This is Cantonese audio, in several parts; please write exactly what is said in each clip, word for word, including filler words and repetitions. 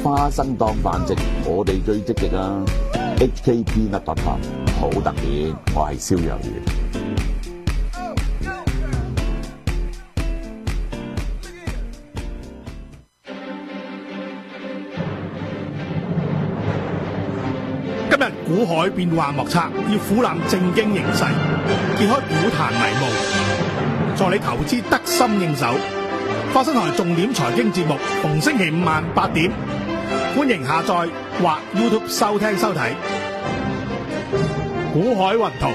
花生當飯食，我哋最積極啊 ！H K P 乜特特好特別，我係蕭若元。 今日股海變幻莫測，要俯覽正經形勢，揭開股壇迷霧，助你投資得心應手。花生台重點財經節目，逢星期五晚八點，歡迎下載或 YouTube 收聽收睇。股海雲圖，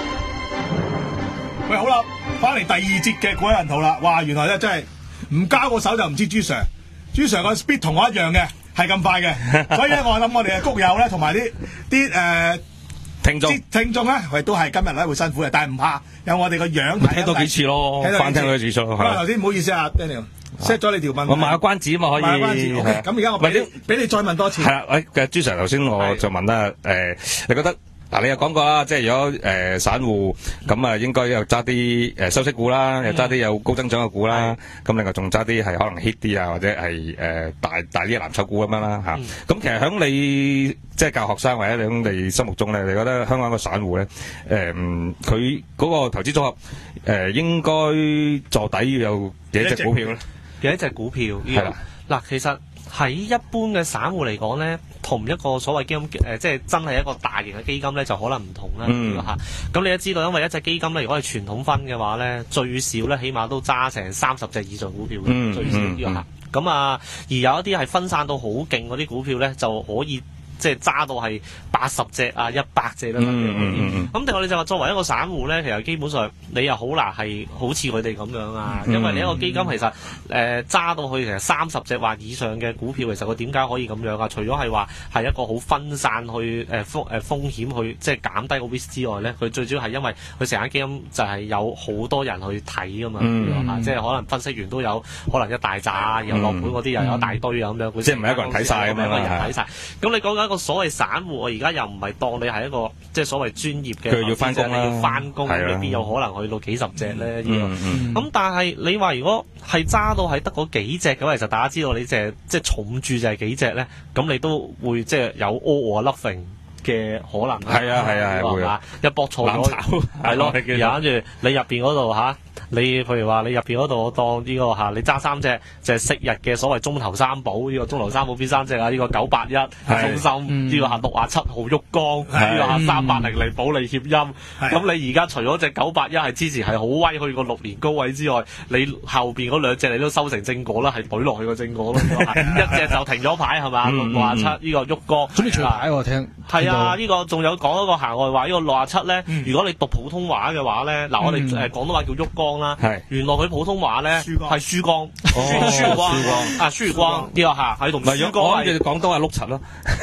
喂，好啦，翻嚟第二節嘅股海雲圖啦。哇，原來咧真係唔交個手就唔知朱 Sir， 朱 Sir 個 speed 同我一樣嘅。係咁快嘅，所以咧我諗我哋嘅谷友咧同埋啲啲誒聽眾聽眾咧，喂都係今日咧會辛苦嘅，但係唔怕，有我哋個樣睇聽多幾次咯，翻聽多幾次咯。 咁啊頭先唔好意思啊 ，Daniel，set 咗你條問題， 我賣個關子啊嘛，可以。賣個關子 ，OK。咁而家我俾你俾你再問多次。 係啦，喂，嘅朱 Sir 頭先我就問啦，誒，你覺得？嗱，你又講過啦，即係如果誒、呃、散戶咁啊，應該又揸啲誒收息股啦，又揸啲有高增長嘅股啦，咁、嗯、另外仲揸啲係可能 hit 啲啊，或者係誒、呃、大大啲嘅藍籌股咁樣啦嚇。咁、嗯啊、其實喺你即係教學生或者喺你心目中咧，你覺得香港個散戶咧誒佢嗰個投資組合誒、呃、應該坐底要有幾多隻股票咧？ 幾多隻股票？係啦，嗱，其實喺一般嘅散戶嚟講咧，同一個所謂基金誒、呃，即係真係一個大型嘅基金咧，就可能唔同啦。嗯，嚇，咁你都知道，因為一隻基金咧，如果係傳統分嘅話咧，最少咧，起碼都揸成三十隻以上股票嘅，嗯、最少呢個嚇。咁啊，而有一啲係分散到好勁嗰啲股票咧，就可以。即係揸到係八十隻啊、一百隻啦咁樣。咁但係我哋就話作為一個散戶咧，其實基本上你又好難係好似佢哋咁樣啊，嗯、因為你一個基金其實誒揸、呃、到去其實三十隻或以上嘅股票，其實佢點解可以咁樣啊？除咗係話係一個好分散去誒、呃、風誒、呃、風險去即係減低個 risk 之外咧，佢最主要係因為佢成間基金就係有好多人去睇噶嘛，嗯、即係可能分析員都有可能一大扎，然後落盤嗰啲又有一大堆啊咁樣。 即係唔係一個人睇晒咁樣， 一個人睇晒。咁你講緊一個所謂散戶，我而家又唔係當你係一個即係所謂專業嘅， 佢要翻工啦， 你要翻工，未必有可能去到幾十隻咧。呢個咁，但係你話如果係揸到係得嗰幾隻咁，其實大家知道你隻即係重注就係幾隻咧，咁你都會即係有 all or nothing嘅可能。 係啊係啊係會啊！ 一搏錯咗，係咯，然後跟住你入邊嗰度嚇。你譬如話你入邊嗰度當呢個嚇，你揸三隻就係昔日嘅所謂中頭三寶，呢、這個中頭三寶邊三隻啊？呢、這個九八一中芯，呢、這個嚇六啊七號旭光，呢個嚇三八零零保利協鑫。咁你而家除咗隻九八一係之前係好威去個六年高位之外，你後邊嗰兩隻你都收成正果啦，係懟落去個正果咯。一隻就停咗牌係嘛？六啊七呢個旭光。 準備除牌我聽。 係啊，呢、這個仲有講一個行外話，呢、這個六啊七咧，嗯、如果你讀普通話嘅話咧，嗱、嗯、我哋誒廣東話叫旭光啦。係，原來佢普通話咧係輸光，輸光啊，輸光呢個嚇喺度。唔係，我諗住廣東話碌柒咯，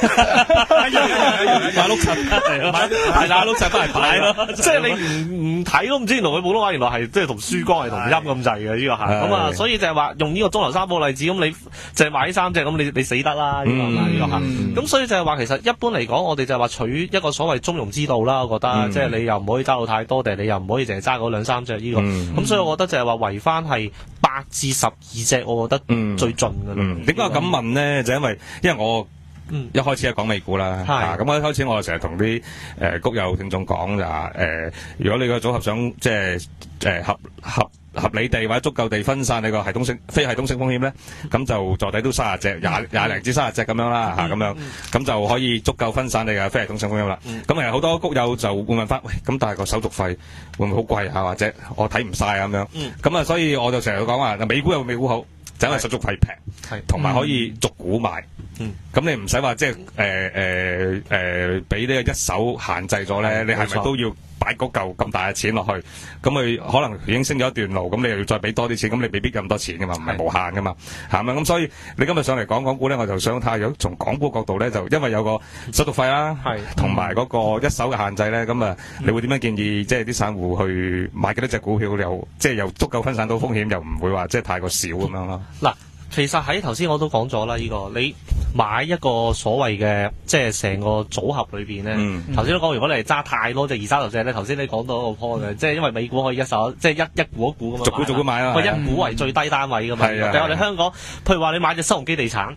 買碌柒係咯，係啦，碌柒翻嚟擺咯。即係你唔唔睇都唔知，原來佢普通話原來係即係同輸光係同音咁滯嘅呢個嚇。咁啊，所以就係話用呢個中頭三寶例子，咁你就係買呢三隻，咁你你死得啦呢個呢個嚇。咁所以就係話其實一般嚟講，我哋就係話取一個所謂中庸之道啦。我覺得即係你又唔可以揸到太多，定係你又唔可以淨係揸嗰兩三隻呢個。咁所以我覺得就係話圍翻係八至十二隻，我覺得最盡㗎啦。 點解我咁問呢？就因為因為我一開始係講美股啦，咁我一開始我成日同啲誒谷友聽眾講就話誒，如果你個組合想即係誒合合合理地或者足夠地分散你個系統性非系統性風險咧，咁就坐底都三十隻廿廿零至三十隻咁樣啦嚇，咁樣咁就可以足夠分散你嘅非系統性風險啦。咁其實好多谷友就會問翻，喂，咁但係個手續費會唔會好貴啊？或者我睇唔晒咁樣，咁啊，所以我就成日講話，美股有美股好，就因為手續費平，同埋可以逐股買。咁你唔使話即係誒誒誒俾呢個一手限制咗咧，你係咪都要擺嗰嚿咁大嘅錢落去？咁佢可能已經升咗一段路，咁你又要再俾多啲錢，咁你未必咁多錢噶嘛，唔係無限噶嘛，係咪？咁所以你今日上嚟講港股咧，我就想睇下，如果從港股角度咧，就因為有個手續費啦，同埋嗰個一手嘅限制咧，咁啊，你會點樣建議即係啲散戶去買幾多隻股票，又即係又足夠分散到風險，又唔會話即係太過少咁樣咯？ 嗱。其實喺頭先我都講咗啦，呢、這個你買一個所謂嘅即係成個組合裏邊咧，頭先、嗯、都講，如果你係揸太多隻二三十隻咧，頭先你講到一個 point 嘅，即係因為美股可以一手即係一一股一股咁樣， 逐股逐股買啦， 佢一股為最低單位噶嘛。但係我哋香港，譬如話你買隻新鴻基地產。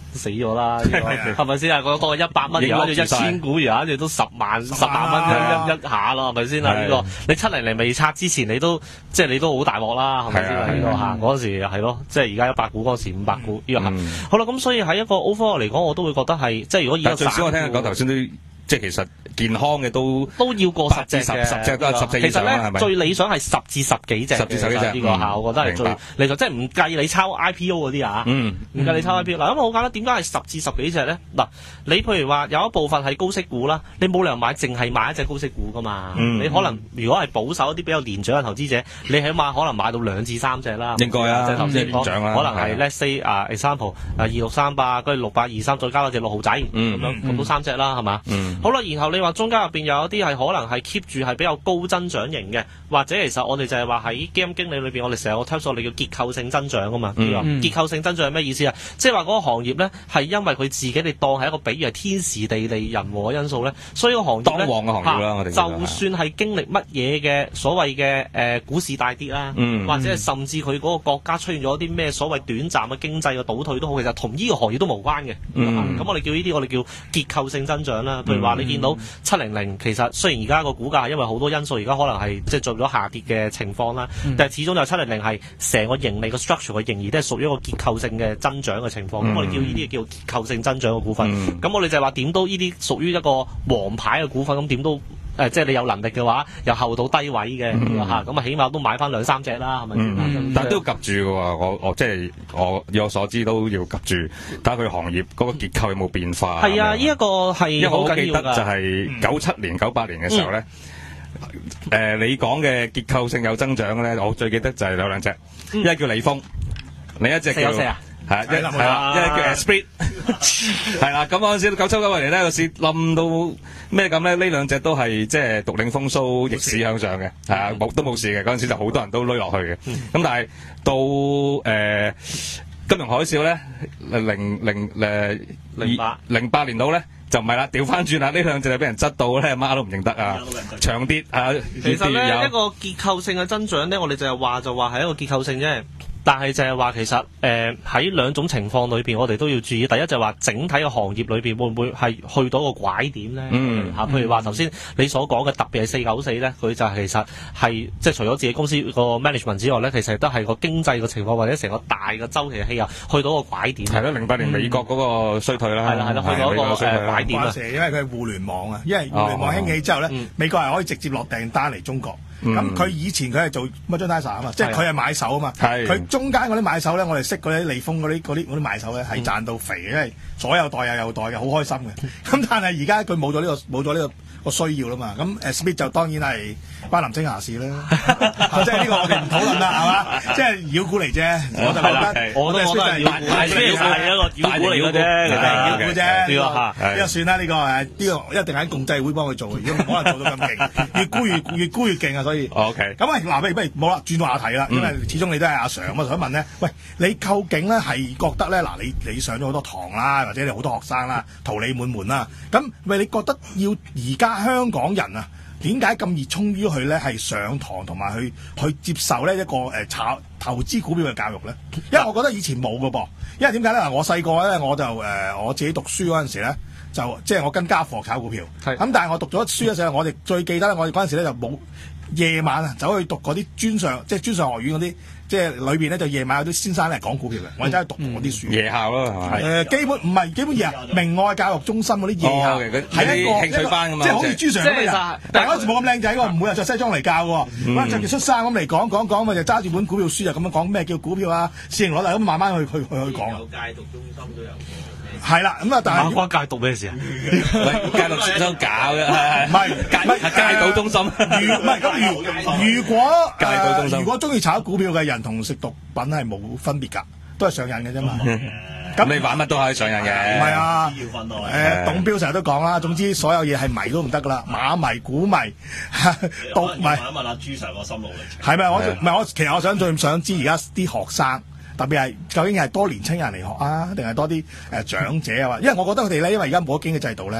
死咗啦，係咪先啊？嗰個一百蚊，而家就一千股，而家就都十萬、十萬蚊一一下咯，係咪先啊？呢個你七零零未拆之前，你都即係你都好大鑊啦，係咪先啊？呢個嚇嗰陣時係咯，即係而家一百股嗰陣時五百股呢個嚇。好啦，咁所以喺一個 overall 嚟講，我都會覺得係即係如果以個最少我聽佢講頭先都。即係其實健康嘅都都要過十隻嘅， 十隻都係十隻以上啦，係咪？ 其實咧最理想係十至十幾隻， 十至十幾隻呢個嚇，我覺得係最理想，即係唔計你抄 I P O 嗰啲啊，唔計你抄 I P O。嗱，咁好簡單，點解係十至十幾隻咧？嗱，你譬如話有一部分係高息股啦，你冇理由買淨係買一隻高息股噶嘛？你可能如果係保守一啲比較年長嘅投資者，你起碼可能買到兩至三隻啦。 應該啊， 即係頭先講，可能係 let's say 啊 example 啊二六三八，跟住六八二三，再加多隻六號仔咁樣，咁都三隻啦，係嘛？好啦，然後你話。中間入邊有一啲係可能係 keep 住係比較高增長型嘅，或者其實我哋就係話喺基金經理裏邊，我哋成日我聽所謂叫結構性增長啊嘛。嗯嗯、結構性增長係咩意思啊？即係話嗰個行業咧係因為佢自己你當係一個比喻係天時地利人和嘅因素咧，所以個行業咧，當旺嘅行業啦，我哋就算係經歷乜嘢嘅所謂嘅誒股市大跌啦，嗯、或者係甚至佢嗰個國家出現咗啲咩所謂短暫嘅經濟嘅倒退都好，其實同呢個行業都無關嘅。咁、嗯、我哋叫呢啲我哋叫結構性增長啦。譬如話你見到七零零其實雖然而家個股價係因為好多因素，而家可能係即係做咗下跌嘅情況啦，嗯、但係始終就七零零係成個盈利個 structure 嘅盈餘都係屬於一個結構性嘅增長嘅情況。咁、嗯、我哋叫呢啲叫結構性增長嘅股份。咁、嗯、我哋就係話點都呢啲屬於一個王牌嘅股份，咁點都誒、呃、即係你有能力嘅話，又後到低位嘅嚇，咁啊起碼都買翻兩三隻啦，係咪？嗯嗯、 但係都要及住嘅喎，我我即係我以我所知都要及住睇下佢行業嗰個結構有冇變化。 係啊，呢一個係因為我記得就係九七年、九八年嘅時候咧，誒、嗯呃、你講嘅結構性有增長咧，我最記得就係有兩隻，嗯、一隻叫利豐，另一隻叫係啊，一係啦，一隻叫 Esprit， 係啦。咁嗰陣時九七九八年咧個市冧到咩咁咧？呢兩隻都係即係獨領風騷，逆市向上嘅，係啊，冇都冇事嘅。嗰陣時就好多人都攏落去嘅。咁、嗯、但係到誒、呃、金融海嘯咧，零零誒零八零八年度咧。就唔係啦，調翻轉啦！呢兩隻就俾人執到咧，媽都唔認得啊！長跌啊！ 其實咧一個結構性嘅增長咧，我哋就係話就話係一個結構性啫。但係就係話其實誒喺兩種情況裏邊，我哋都要注意。第一就係話整體嘅行業裏邊會唔會係去到一個拐點咧？嗯，嚇，譬如話頭先你所講嘅，特別係四九四咧，佢就係其實係即係除咗自己公司個 management 之外咧，其實都係個經濟嘅情況或者成個大嘅周期嘅氣候去到個拐點。係咯，零八年美國嗰個衰退啦， 係啦係啦，去到一個誒拐點啊！ 因為佢係互聯網啊，因為互聯網興起之後咧，美國係可以直接落訂單嚟中國。咁佢、嗯、以前佢係做 merchandise 啊嘛，即係佢係買手啊嘛。佢的中間嗰啲買手咧，我哋識嗰啲利豐嗰啲嗰啲嗰啲買手咧，係賺到肥嘅，因為左右袋右右袋嘅，好開心嘅。咁但係而家佢冇咗呢個冇咗呢個個需要啦嘛。咁 Smith 就當然係關林青霞事啦。即係呢個我哋唔討論啦，係嘛？即係妖股嚟啫，我就覺得我都覺得係妖股，係一個妖股嚟嘅啫，其實妖股啫。呢個呢個算啦，呢個誒呢個一定喺共濟會幫佢做，如果唔可能做到咁勁，越沽越越沽越勁啊！所以 OK， 咁啊嗱，不如不如冇啦，轉話題啦，因為始終你都係阿 Sir，我想問咧，喂，你究竟咧係覺得咧嗱，你你上咗好多堂啦，或者你好多學生啦，桃李滿門啦，咁喂，你覺得要而家香港人啊，點解咁熱衷於去咧係上堂同埋去去接受呢一個誒炒投資股票嘅教育咧？因為我覺得以前冇㗎噃，因為點解咧？嗱，我細個咧我就誒、呃、我自己讀書嗰陣時咧，就即係我跟家課炒股票，咁是但係我讀咗書嘅時候，我哋最記得咧，我哋嗰陣時咧就冇。夜晚啊，走去讀嗰啲專上，即係專上學院嗰啲，即係裏邊咧就夜晚有啲先生嚟講股票嘅，我哋真係讀嗰啲書。夜校咯，係嘛？誒，基本唔係基本夜，明愛教育中心嗰啲夜校，係一個興趣班咁嘛，即係好似朱 Sir 咁嘅人。但係嗰時冇咁靚仔喎，唔會係着西裝嚟教喎，可能着件恤衫咁嚟講講講，咪就揸住本股票書就咁樣講咩叫股票啊，市盈率啊，咁慢慢去去去去講。有戒毒中心都有。係啦，咁啊，但係關戒毒咩事啊？ 戒毒中心搞嘅，唔係戒係戒賭中心。 如唔係咁，如如果戒賭中心，如果中意炒股票嘅人同食毒品係冇分別㗎，都係上癮嘅啫嘛。 咁你玩乜都可以上癮嘅。唔係啊，誒，董彪成日都講啦，總之所有嘢係迷都唔得㗎啦，馬迷、股迷、毒迷。問一問阿朱 Sir 個心路歷程。係咪我唔係我？其實我想最想知而家啲學生。特別係究竟係多年青人嚟學啊，定係多啲誒、呃、長者啊？因為我覺得佢哋咧，因為而家冇咗經濟制度咧，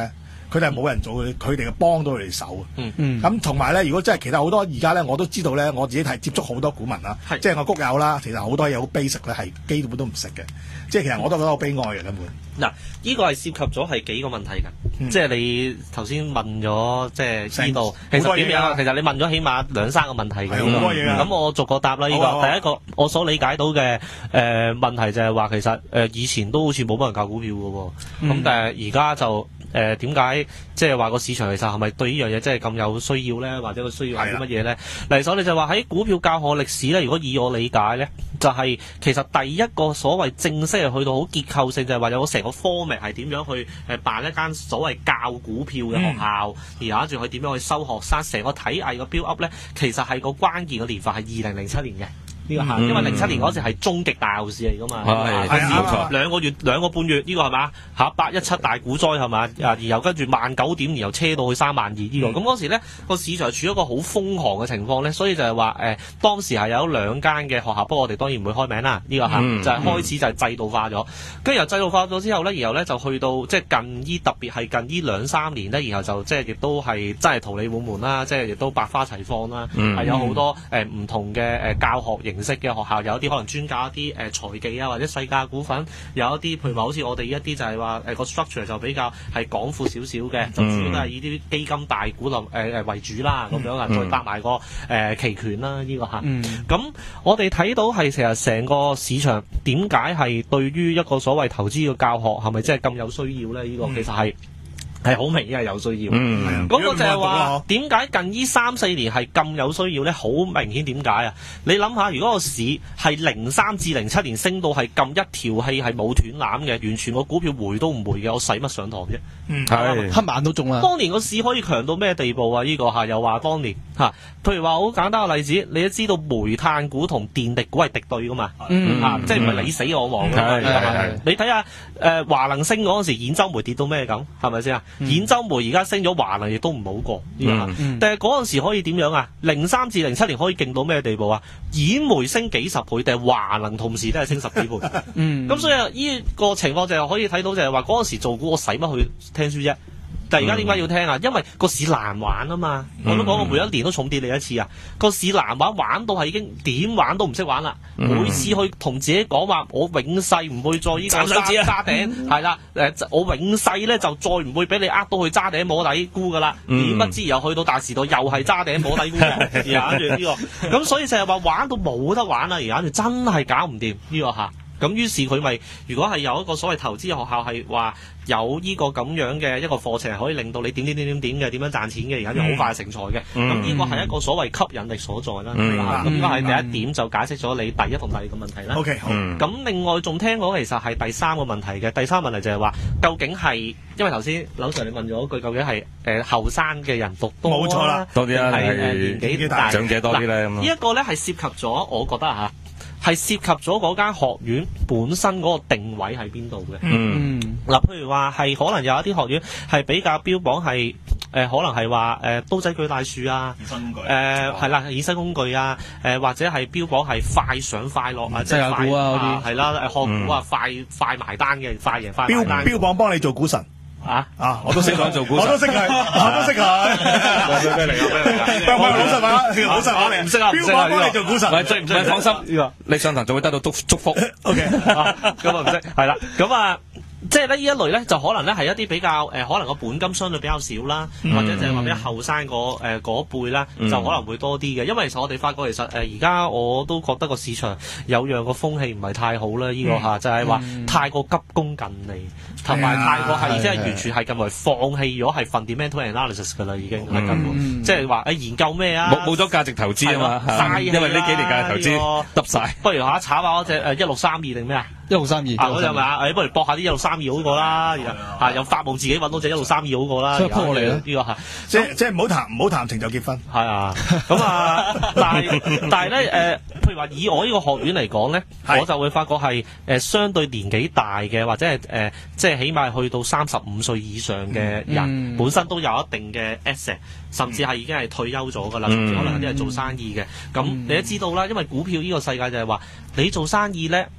佢哋係冇人做，佢哋嘅幫到佢哋手。 嗯嗯。 咁同埋咧，如果真係其實好多而家咧，我都知道咧，我自己係接觸好多股民啦，即係我谷友啦，其實好多嘢好 basic 咧，係基本都唔識嘅。即係其實我都覺得好悲哀嘅根本。 嗱，呢個係涉及咗係幾個問題㗎，嗯、即係你頭先問咗，即係呢度其實點樣？其實你問咗起碼兩三個問題嘅。 係好多嘢㗎。 咁我逐個答啦。呢、呢個、哦、第一個我所理解到嘅誒、呃、問題就係話，其實誒、呃、以前都好似冇乜人教股票㗎喎，咁、嗯、但係而家就。誒點解即係話個市場其實係咪對呢樣嘢真係咁有需要咧？或者個需要係啲乜嘢咧？嚟所你就話喺股票教學歷史咧，如果以我理解咧，就係、是、其實第一個所謂正式係去到好結構性，就係話有成個 format 係點樣去誒辦一間所謂教股票嘅學校，嗯、然後跟住佢點樣去收學生，成個體藝嘅 build up 咧，其實係個關鍵嘅年份係二零零七年嘅。呢個係，因為零七年嗰時係終極大牛市嚟噶嘛， 係冇錯， 兩個月兩個半月呢個係嘛嚇八一七大股災係嘛啊，然後跟住萬九點，然後車到去三萬二呢個，咁嗰時咧個市場處於一個好瘋狂嘅情況咧，所以就係話誒當時係有兩間嘅學校，不過我哋當然唔會開名啦，呢個嚇就係開始就係制度化咗，跟住由制度化咗之後咧，然後咧就去到即係近依特別係近依兩三年咧，然後就即係亦都係真係桃李滿門啦，即係亦都百花齊放啦，係有好多誒唔同嘅誒教學形式嘅學校，有一啲可能專教一啲誒財技啊，或者細價股份，有一啲譬如話好似我哋一啲就係話誒個 structure 就比較係廣闊少少嘅，就主要都係以啲基金大股誒誒為主啦，咁樣啊，再搭埋個誒期權啦，呢個嚇。咁我哋睇到係成日成個市場點解係對於一個所謂投資嘅教學係咪真係咁有需要咧？呢個其實係。係好明顯係有需要，嗯，咁我就係話點解近呢三四年係咁有需要咧？好明顯點解啊？你諗下，如果個市係零三至零七年升到係咁一條氣係冇斷纜嘅，完全個股票回都唔回嘅，我使乜上堂啫？嗯，係黑晚都中啦。當年個市可以強到咩地步啊？呢、這個嚇又話當年嚇、啊，譬如話好簡單嘅例子，你都知道煤炭股同電力股係敵對噶嘛？嗯，啊、即係唔係你死我亡㗎嘛？你睇下誒華能升嗰陣時，兗州煤跌到咩咁？係咪先啊？兗州煤而家升咗，華能亦都唔好過，嗯嗯、但係嗰陣時可以點樣啊？零三至零七年可以勁到咩地步啊？兗煤升幾十倍，定係華能同時都係升十幾倍？咁、嗯、所以呢個情況就係可以睇到，就係話嗰陣時做股我使乜去聽書啫？但係而家點解要聽啊？因為個市難玩啊嘛！我都講過每一年都重跌你一次啊！個市難玩，玩到係已經點玩都唔識玩啦！每次去同自己講話，我永世唔會再依個揸揸頂，係啦誒，我永世咧就再唔會俾你呃到去揸頂摸底沽噶啦！點不知又去到大時代又係揸頂摸底沽，而家住呢個咁，所以就係話玩到冇得玩啦！而家住真係搞唔掂呢個嚇。咁於是佢咪如果係有一個所謂投資學校係話有呢個咁樣嘅一個課程，可以令到你點點點點點嘅點樣賺錢嘅，而家就好快成才嘅。咁呢、嗯、個係一個所謂吸引力所在啦。咁呢個係第一點，就解釋咗你第一同第二個問題啦。OK， 好。咁、嗯、另外仲聽講其實係第三個問題嘅，第三個問題就係話究竟係因為頭先劉 Sir 你問咗一句，究竟係誒後生嘅人讀多冇錯啦，多啲啦，係誒年紀大長者多啲咧。呢一個咧係涉及咗，我覺得嚇。係涉及咗嗰間學院本身嗰個定位喺邊度嘅。嗯，嗱，譬如話係可能有一啲學院係比較標榜係誒、呃，可能係話誒刀仔鋸大樹啊，衍生工具誒係啦，衍生工具啊，誒、呃、或者係標榜係快上快落啊，即係快啊，係啦，誒學股啊，快快埋單嘅，快贏快埋單。標標榜幫你做股神。啊啊！我都識講做股神，我都識佢，我都識佢。咩嚟㗎？咩嚟㗎？唔係老實話，老實話你唔識啊？標榜幫你做股神，唔係最唔最放心呢個，你上堂就會得到祝祝福。O K，咁啊唔識，係啦，咁啊。即係咧呢一類咧，就可能咧係一啲比較誒、呃，可能個本金相對比較少啦，嗯、或者就係話比較後生嗰誒嗰輩啦，就可能會多啲嘅。因為其實我哋發覺其實誒而家我都覺得個市場有樣個風氣唔係太好啦，呢、這個下、嗯、就係話太過急功近利，同埋、嗯、太過係即係完全係近來放棄咗係 fundamental analysis 㗎啦，已經係根本，即係話誒研究咩啊？冇冇咗價值投資啊嘛，因為呢幾年價值投資耷晒。不如下炒下嗰隻誒一六三二定咩啊？一六三二啊，嗰隻咪啊？誒，不如搏下啲一六三二好過啦，嚇有發夢自己揾到隻一六三二好過啦。所以撲我嚟啦，呢個係即係即係唔好談唔好談情就結婚。係啊，咁啊，但係但係咧誒，譬如話以我呢個學院嚟講咧，我就會發覺係誒相對年紀大嘅，或者係誒即係起碼去到三十五歲以上嘅人，本身都有一定嘅 asset，甚至係已經係退休咗㗎啦，可能有啲係做生意嘅。咁你都知道啦，因為股票呢個世界就係話你做生意咧。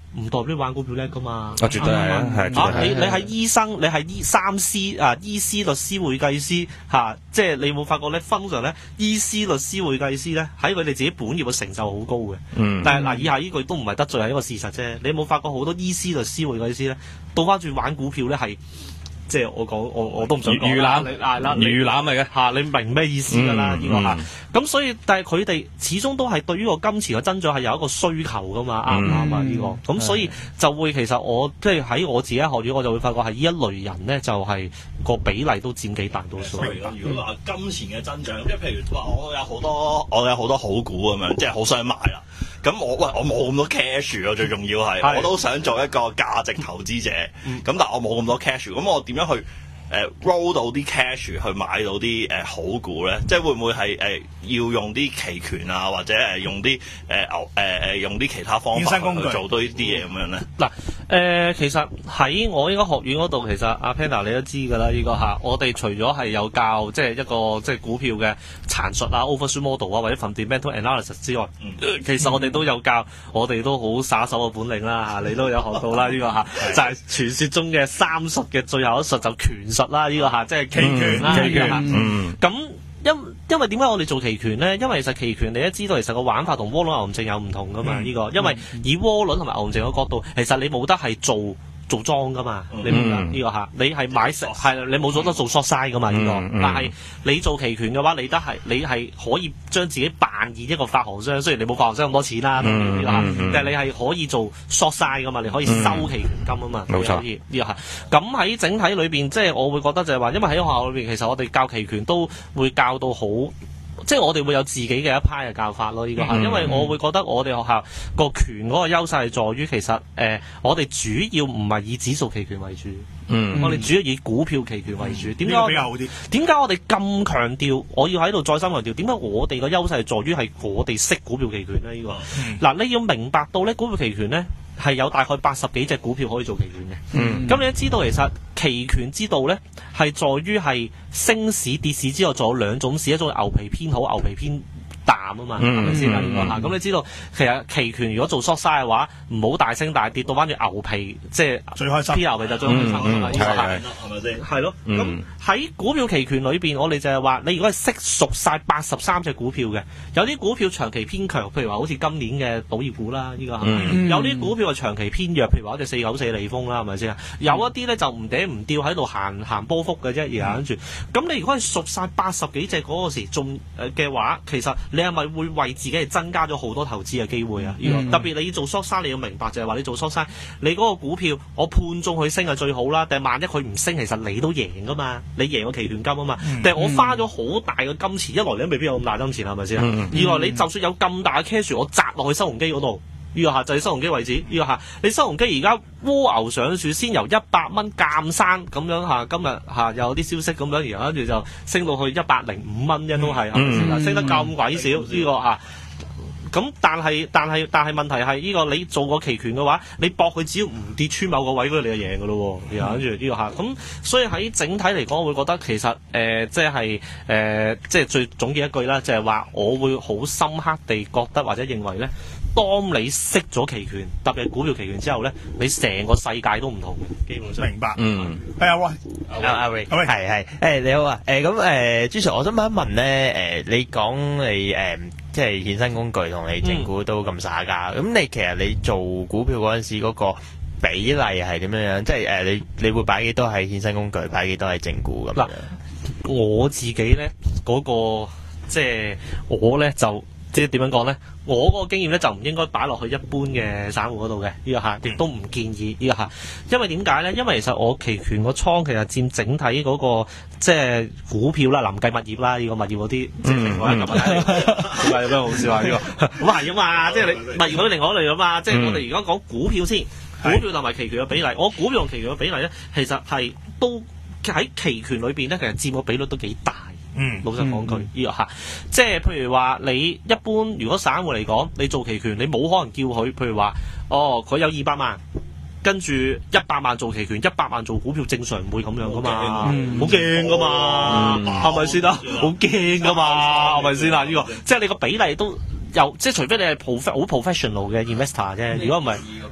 唔代表你玩股票叻噶嘛？ 啊，絕對係啊，係絕對係。 你你係醫生，你係醫三師啊，醫師、律師、會計師嚇、啊，即係你有冇發覺咧？通常咧，醫師、律師、會計師咧，喺佢哋自己本業嘅成就好高嘅。嗯。但係嗱，以下呢句都唔係得罪，係一個事實啫。你有冇發覺好多醫師、律師、會計師咧，倒翻轉玩股票咧係？即係我講，我我都唔想講啦。預攬，預攬嚟嘅嚇，你明咩意思㗎啦？呢個嚇，咁所以但係佢哋始終都係對於個金錢嘅增長係有一個需求㗎嘛，啱唔啱啊？呢個咁所以就會其實我即係喺我自己學院，我就會發覺係呢一類人咧，就係個比例都佔幾大多數。 如果話金錢嘅增長，即係譬如話我有好多我有好多好股咁樣，即係好想買啦。咁我喂我冇咁多 cash 啊，最重要係我都想做一個價值投資者。咁、嗯、但係我冇咁多 cash，咁我點樣去誒、呃、roll 到啲 cash 去買到啲誒、呃、好股咧？即係會唔會係誒、呃、要用啲期權啊，或者誒用啲誒牛誒誒用啲其他方法去做多呢啲嘢咁樣咧？ 嗱誒、呃，其實喺我呢個學院嗰度，其實阿 Panda 你都知㗎啦，呢、呢個嚇我哋除咗係有教即係一個即係股票嘅殘述啊、overshoot model 啊或者 fundamental analysis 之外，嗯、其實我哋都有教，我哋都好耍手嘅本領啦嚇，你都有學到啦呢、呢個嚇，就係傳説中嘅三術嘅最後一術就權術啦，呢、呢個嚇即係期權啦，期權嗯咁。因因為點解我哋做期權咧？因為其實期權你都知道，其實個玩法同窩輪牛熊證有唔同噶嘛？呢、嗯、個因為以窩輪同埋牛熊證嘅角度，其實你冇得係做做莊噶嘛？嗯、你明唔明呢個嚇？你係買食係你冇咗得做 short side 噶嘛？呢、嗯、個，嗯、但係你做期權嘅話，你得係你係可以將自己扮演一個發行商，雖然你冇發行商咁多錢啦，呢、嗯、個嚇，嗯、但係你係可以做 short side 噶嘛？你可以收期權金啊嘛？冇錯，呢個嚇。咁喺整體裏邊，即係我會覺得就係話，因為喺學校裏邊，其實我哋教期權都會教到好。即係我哋會有自己嘅一派嘅教法咯，呢、這個係，因為我會覺得我哋學校個權嗰個優勢係在於其實誒、呃，我哋主要唔係以指數期權為主，嗯，我哋主要以股票期權為主。點解、嗯、比較好啲？點解我哋咁強調？我要喺度再三強調，點解我哋個優勢係在於係我哋識股票期權咧？呢、這個嗱、嗯，你要明白到咧，股票期權咧係有大概八十幾隻股票可以做期權嘅。嗯，咁你都知道其實期權之道咧係在於係升市跌市之後，仲有兩種市，一種牛皮偏好，牛皮偏淡啊嘛，係咪先啊？呢個嚇，咁你知道其實期權如果做 short side 嘅話，唔好大升大跌，到翻住牛皮，即係最開心，偏牛皮就最開心啊嘛，呢個係咪先？係咯，咁喺股票期權裏邊，我哋就係話，你如果係識熟晒八十三隻股票嘅，有啲股票長期偏強，譬如話好似今年嘅賭業股啦，呢個係咪？有啲股票係長期偏弱，譬如話好似四九四利豐啦，係咪先啊？有一啲咧就唔嗲唔吊喺度行行波幅嘅啫，而跟住。咁你如果係熟晒八十幾隻嗰個時，仲誒嘅話，其實你係咪會為自己係增加咗好多投資嘅機會啊？嗯、特別你要做 short side，你要明白就係話你做 short side，你嗰個股票我判中佢升係最好啦。但係萬一佢唔升，其實你都贏噶嘛，你贏個期權金啊嘛。嗯、但係我花咗好大嘅金錢，一來你都未必有咁大金錢係咪先？嗯、二來你就算有咁大嘅 cash，我砸落去收紅機嗰度。呢個下就係收紅機為止，呢個下你收紅機而家蝸牛上樹，先由一百蚊鑑生咁樣嚇，今日嚇有啲消息咁樣，然後跟住就升到去一百零五蚊啫，都係係咪先？嗯、升得咁鬼少呢、呢個嚇。咁但係但係但係問題係呢個你做個期權嘅話，你搏佢只要唔跌穿某個位嗰度，你就贏㗎咯喎。然後跟住呢個下，咁所以喺整體嚟講，我會覺得其實誒、呃、即係誒、呃、即係最總結一句啦，就係、是、話我會好深刻地覺得或者認為咧。當你識咗期權，特別係股票期權之後咧，你成個世界都唔同嘅，基本上。明白。嗯。係啊，喂。阿阿瑞。係係。誒你好啊。誒咁誒，朱 Sir，我想問一問咧，誒你講你誒即係衍生工具同你正股都咁耍家，咁你其實你做股票嗰陣時嗰個比例係點樣樣？即係誒你你會擺幾多係衍生工具，擺幾多係正股咁樣？嗱，我自己咧嗰個即係我咧就。即係點樣講咧？我嗰個經驗咧就唔應該擺落去一般嘅散戶嗰度嘅呢個客，亦都唔建議呢個客。因為點解咧？因為其實我期權個倉其實佔整體嗰、那個即係股票啦，臨計物業啦，呢、這個物業嗰啲即係另外一個問題。點解有咩好笑啊？呢、這個咁係啊嘛，即係你物業嗰啲另外一類啊嘛。即係我哋而家講股票先，股票同埋期權嘅比例，我股票同期權嘅比例咧，其實係都喺期權裏邊咧，其實佔個比率都幾大。嗯，老實講句，呢個嚇，即係譬如話你一般如果散戶嚟講，你做期權，你冇可能叫佢，譬如話，哦，佢有二百萬，跟住一百萬做期權，一百萬做股票，正常唔會咁樣噶嘛，好驚噶嘛，係咪先啊？好驚噶嘛，係咪先啊？呢個即係你個比例都有，即係除非你係 prof 好 professional 嘅 investor 啫，如果唔係。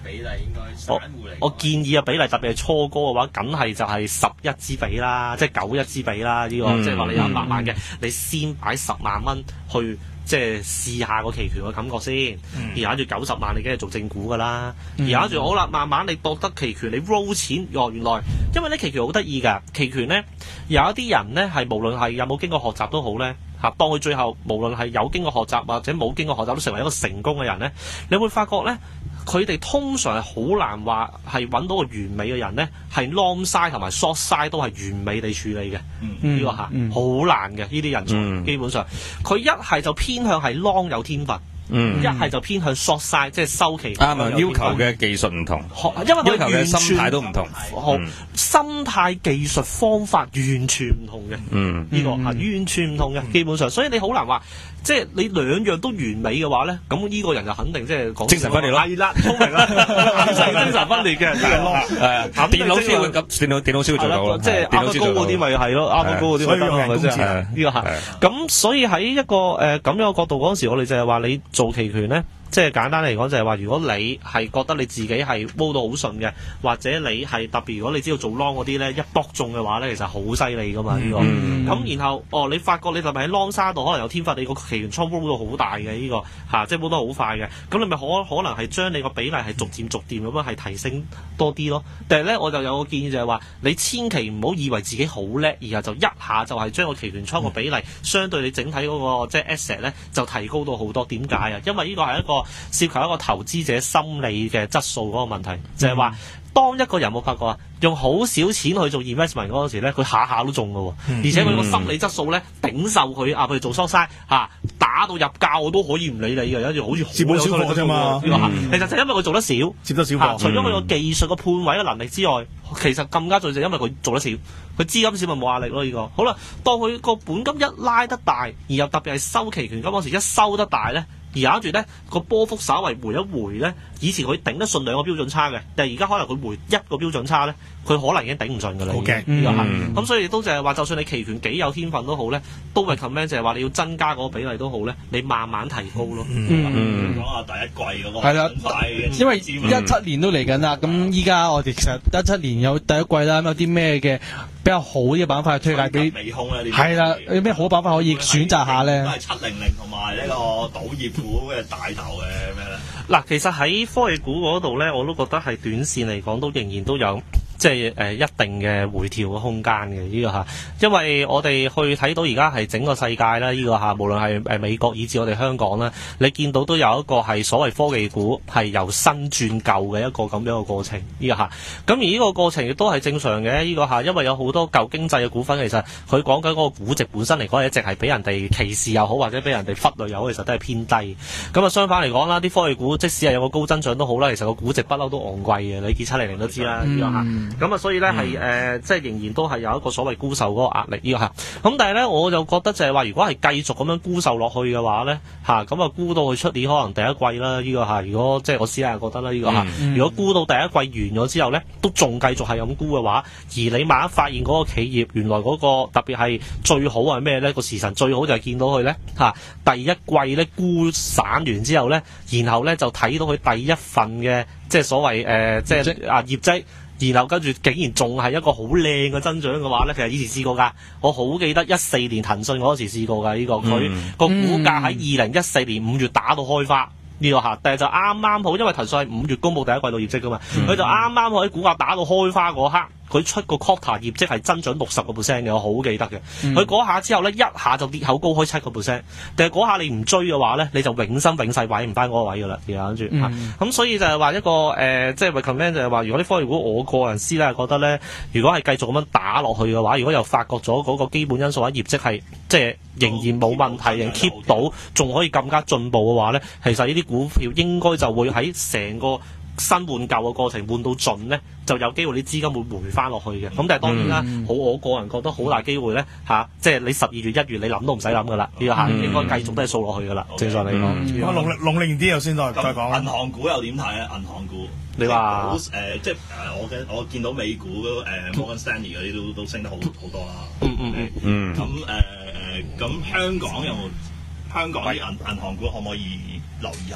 比例應該散戶嚟？ 我建議嘅比例特別係初哥嘅話，梗係就係十一支比啦，即係九一支比啦。呢、這個、嗯、即係話你有一百萬嘅，嗯、你先擺十萬蚊去。即係試下個期權嘅感覺先，而家住九十萬你梗係做正股㗎啦，而家住好啦，慢慢你覺得期權你 roll 錢，哦原來因為咧期權好得意㗎，期權咧有一啲人咧係無論係有冇經過學習都好咧嚇，當佢最後無論係有經過學習或者冇經過學習都成為一個成功嘅人咧，你會發覺咧。佢哋通常係好難話係揾到個完美嘅人咧，係 long side 同埋 short side 都係完美地處理嘅。呢、嗯、個嚇好、嗯、難嘅呢啲人才，嗯、基本上佢一係就偏向係 long 有天分。嗯，一係就偏向 short side，即係收期。啱啊，要求嘅技術唔同，因為要求嘅心態都唔同。好，嗯、心態、技術、方法完全唔同嘅。嗯，呢、這個係、嗯、完全唔同嘅，基本上，所以你好難話，即係你兩樣都完美嘅話咧，咁呢個人就肯定即係講精神分裂咯。係啦，聰明啦，精神分裂嘅人咯。係電腦先會咁，電腦電腦先會做到咯。即係啱得高嗰啲咪係咯，啱得高嗰啲咪得係咪先？呢個係。咁所以喺一個誒咁樣嘅角度嗰陣時，我哋就係話你。做期權咧，即係簡單嚟講就係話，如果你係覺得你自己係撈到好順嘅，或者你係特別，如果你知道做 long 嗰啲咧，一搏中嘅話咧，其實好犀利噶嘛呢、這個。咁、嗯、然後哦，你發覺你特別喺 long 沙度可能有天分，你個期權倉撈到好大嘅呢、這個嚇、啊，即係撈得好快嘅。咁你咪可可能係將你個比例係逐漸逐漸咁樣係提升多啲咯。但係咧，我就有個建議就係話，你千祈唔好以為自己好叻，然後就一下就係將個期權倉個比例、嗯、相對你整體嗰、那個即係 asset 咧就提高到好多。點解啊？因為呢個係一個涉及一個投資者心理嘅質素嗰個問題，嗯、就係話當一個人冇發覺啊，用好少錢去做 investment 嗰陣時咧，佢下下都中㗎喎，嗯、而且佢個心理質素咧頂受佢啊，譬如做 short side 嚇打到入價我都可以唔理你嘅，有時好似接冇少貨啫嘛。其實就因為佢做得少，接得少貨、啊。除咗佢個技術個判位嘅能力之外，其實更加重要就因為佢做得少，佢資金少咪冇壓力咯。呢、這個好啦，當佢個本金一拉得大，而又特別係收期權金嗰時一收得大咧。而咬住咧個波幅稍為回一回咧，以前佢頂得順兩個標準差嘅，但係而家可能佢回一個標準差咧，佢可能已經頂唔順㗎啦。OK，呢個係咁，所以都就係話，就算你期權幾有天分都好咧，都係 recommend 就係話你要增加嗰個比例都好咧，你慢慢提高咯。 嗯，講下第一季嗰個係啦， 因為一七年都嚟緊啦，咁依家我哋其實一七年有第一季啦，有啲咩嘅比較好啲嘅板塊推介俾？係啦，有咩好板塊可以選擇下咧？ 都係七零零同埋呢個賭業股嘅大頭嘅咩咧？ 嗱，其實喺科技股嗰度咧，我都覺得係短線嚟講都仍然都有即係誒、呃、一定嘅回調嘅空間嘅呢個嚇，因為我哋去睇到而家係整個世界啦，呢、這個嚇，無論係誒美國以至我哋香港啦，你見到都有一個係所謂科技股係由新轉舊嘅一個咁樣嘅過程呢個嚇，咁而呢個過程亦都係正常嘅呢個嚇，因為有好多舊經濟嘅股份，其實佢講緊嗰個估值本身嚟講，一直係俾人哋歧視又好，或者俾人哋忽略又好，其實都係偏低。咁啊，相反嚟講啦，啲科技股即使係有個高增長都好啦，其實個估值不嬲都昂貴嘅，你見七零零都知啦呢個嚇。咁啊，所以咧係誒，即係仍然都係有一個所謂沽售嗰個壓力呢個嚇。咁但係咧，我就覺得就係話，如果係繼續咁樣沽售落去嘅話咧嚇，咁啊沽到去出年可能第一季啦呢個嚇。如果即係我私下覺得啦呢個嚇，如果沽到第一季完咗之後咧，都仲繼續係咁沽嘅話，而你萬一發現嗰個企業原來嗰個特別係最好係咩咧？個時辰最好就係見到佢咧嚇，第一季咧沽散完之後咧，然後咧就睇到佢第一份嘅即係所謂誒、呃、即係啊業績。然後跟住竟然仲係一個好靚嘅增長嘅話咧，其實以前試過㗎，我好記得一四年騰訊嗰時試過㗎呢、這個，佢個、嗯、股價喺二零一四年五月打到開花呢、這個嚇，但係就啱啱好，因為騰訊係五月公佈第一季度業績㗎嘛，佢、嗯、就啱啱好喺股價打到開花嗰刻。佢出個 quarter 業績係增長六十個 percent 嘅，我好記得嘅。佢嗰、嗯、下之後咧，一下就裂口高開七個 percent。但係嗰下你唔追嘅話咧，你就永生永世位唔翻嗰個位㗎啦。而家跟住，咁、嗯啊、所以就係話一個誒、呃，即係 recommend 就係話，如果啲科技股，我個人私咧覺得咧，如果係繼續咁樣打落去嘅話，如果又發覺咗嗰個基本因素或者業績係即係仍然冇問題，仍 keep 到，仲可以更加進步嘅話咧，其實呢啲股票應該就會喺成個新換舊嘅過程換到盡咧，就有機會啲資金會回翻落去嘅。咁、嗯、但係當然啦，好、嗯、我個人覺得好大機會咧嚇、啊，即係你十二月一月你諗都唔使諗噶啦，呢個嚇應該繼續都係掃落去噶啦。Okay, 正常嚟講， 咁農曆農曆年啲又先再再講。 銀行股又點睇啊？銀行股你話誒，即係誒我嘅我見到美股誒、呃、Morgan Stanley 嗰啲都都升得好好多啦。 嗯嗯嗯嗯。 咁誒誒，咁香港有冇香港啲銀銀行股可唔可以留意下咧？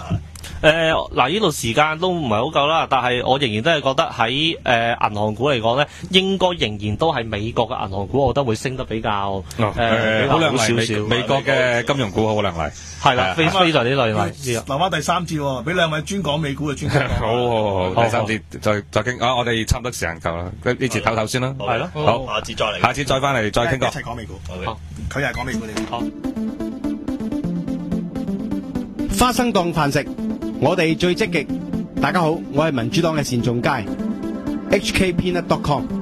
誒嗱，呢度時間都唔係好夠啦，但係我仍然都係覺得喺誒銀行股嚟講咧，應該仍然都係美國嘅銀行股，我覺得會升得比較誒好亮少少。 美國嘅金融股好亮麗， 係啦，非非常之亮麗。 留翻第三節喎，俾兩位專講美股嘅專家。 好好好，第三節再再傾啊！我哋差唔多時間夠啦，呢節唞唞先啦。 係咯， 好，下次再嚟， 下次再翻嚟再傾過。 一齊講美股。好，佢又係講美股嚟。好。花生當飯食，我哋最積極。大家好，我係民主黨嘅單仲偕 ，H K Peanut dot com。